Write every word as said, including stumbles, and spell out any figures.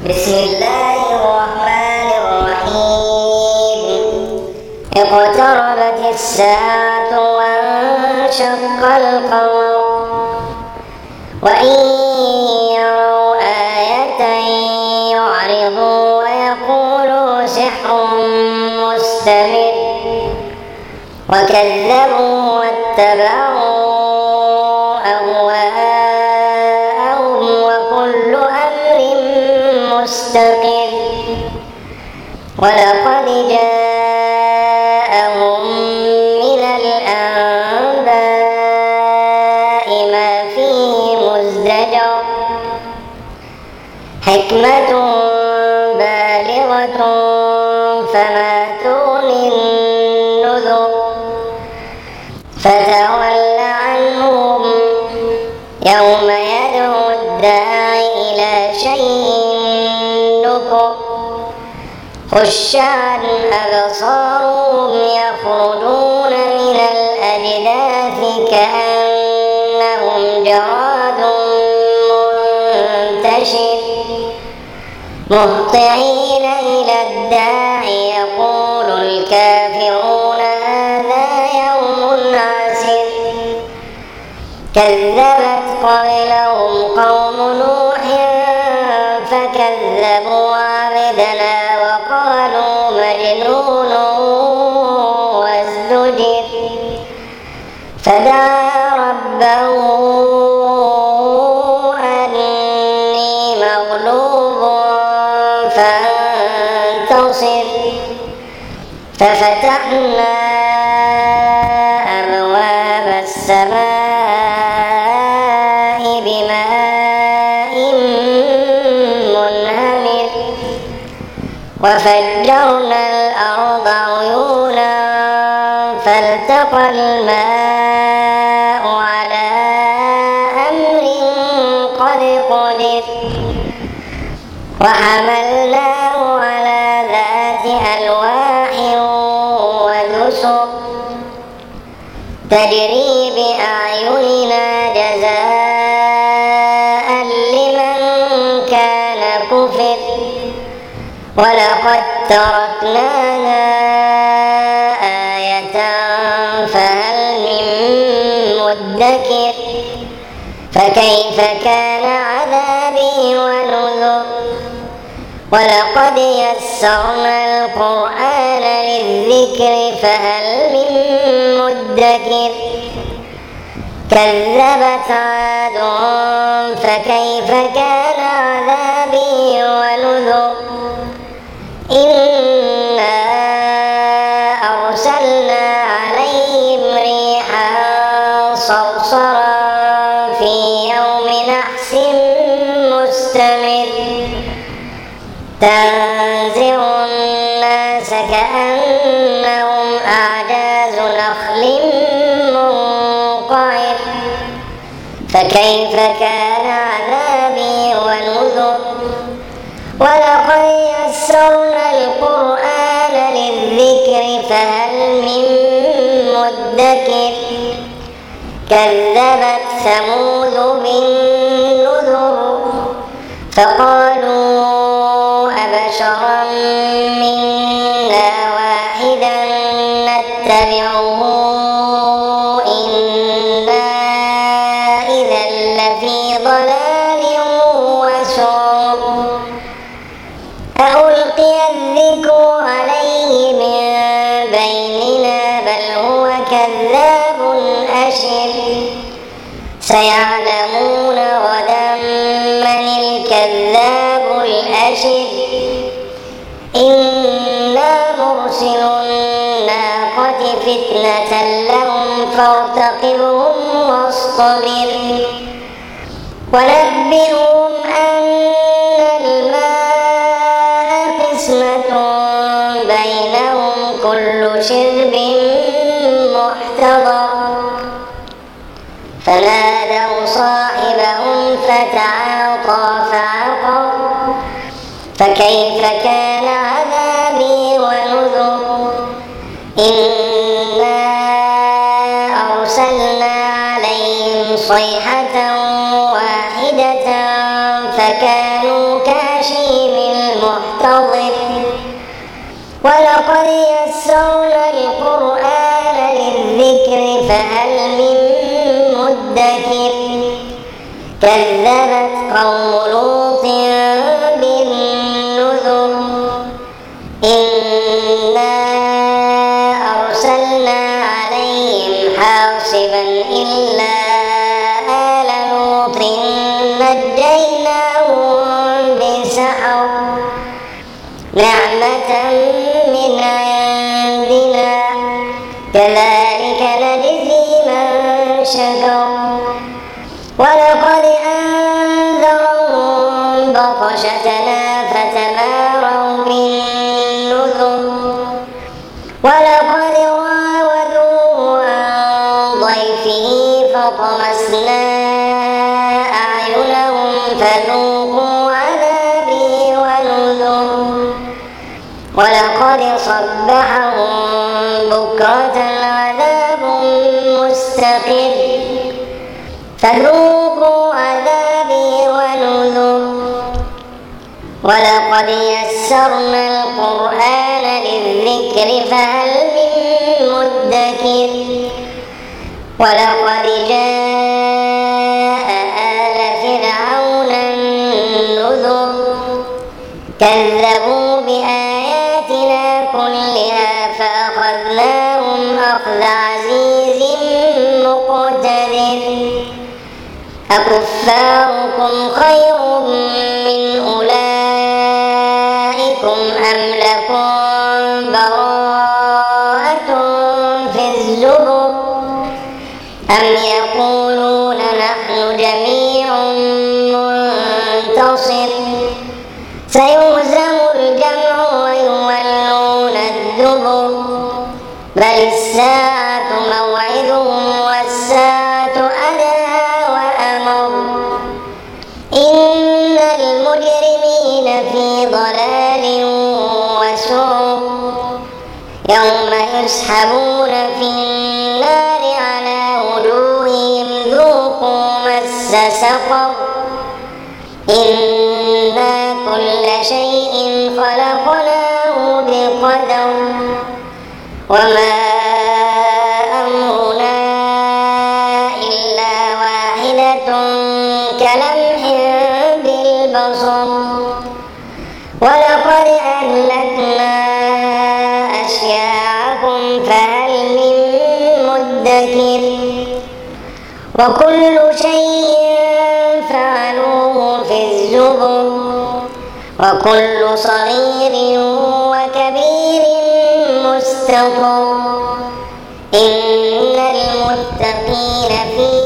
بسم الله الرحمن الرحيم. اقتربت الساعة وانشق القمر وإن يروا آية يعرضوا ويقولوا سحر مستمر وكذبوا واتبعوا أهواءهم وكل أمر مستقر ولقد جاءهم من الأنباء ما فيه مزدجر حكمة بالغة فما تغني النذر فتول عنهم يوم يدعو الداعي إلى شيء نكر خش عن أبصارهم يخرجون من الأجداث كأنهم جراد منتشر مهطعين إلى الداعي يقول الكافرون هذا يوم عسر كذبت قبلهم قوم نوح فكذبوا عبدنا وقالوا مجنون وازدجر فدعا ربه أني مغلوب فانتصر ففتحنا أبواب السماء بماء منهمر وفجرنا الأرض عيونا فالتقى الماء على أمر قد قدر وحملناه على ذات ألواح ودسر تجري بأعيننا جزاء لمن كان كفر ولقد تركناها آية فهل من مدكر فكيف كان عذابي ونذر ولقد يسرنا القرآن للذكر فهل من مدكر كذبت عاد فكيف كان عذابي ونذر إنا أرسلنا عليهم ريحا صرصرا في يوم نحس مستمر تنزع الناس كأنهم أعجاز نخل منقعر فكيف كان عذابي ونذر ولقد يسرنا القرآن للذكر فهل من مدكر كذبت ثمود بالنذر فقالوا أبشرا منا واحدا نتبعه إنا إذا لفي ضلال وسعر ألقي الذكر عليه من بيننا بل هو كذاب أشر سيعلمون غدا من الكذاب الأشر إنا مرسل الناقة فتنة لهم فارتقبهم واصطبر ونبئهم أن الماء قسمة بينهم كل شرب محتضر فنادوا صاحبهم فتعاطى فعقر فكيف كان عذابي ونذر إنا أرسلنا عليهم صيحة واحدة فكانوا كهشيم فانتظر ولقد يسرنا القرآن للذكر فهل من مدكر كذبت قوم لوط بالنذر إنا أرسلنا عليهم حاصبا إلا آل لوط نجيناهم بسحر نعمة من عندنا كذلك نجزي من شكر ولقد أنذرهم بطشتنا فتماروا بالنذر ولقد راودوه عن ضيفه فطمسنا أعينهم فذوقوا عذابي ونذر ولقد صبحهم بكرة عذاب مستقر فذوقوا عذابي ونذر ولقد يسرنا القرآن للذكر فهل من مدكر ولقد جاء آل فرعون النذر كذبوا بآياتنا كلها فأخذناهم أخذ عزيز مقتدر أكفاركم خير من أولئكم أم لكم براءة في الزبر أم يقولون نحن جميع منتصر سيهزم الجمع ويولون الدبر بل الساعة موعدهم والساعة أدهى وأمر إن المجرمين في ضلال وسعر يوم يسحبون في النار على وجوههم ذوقوا مس سقر إنا كل شيء خلقناه بقدر وما أمرنا إلا واحدة كلمح بالبصر ولقد أهلكنا أشياعكم فهل من مدكر وكل شيء فعلوه في الزبر وكل صغير وكبير مستطر إن المتقين في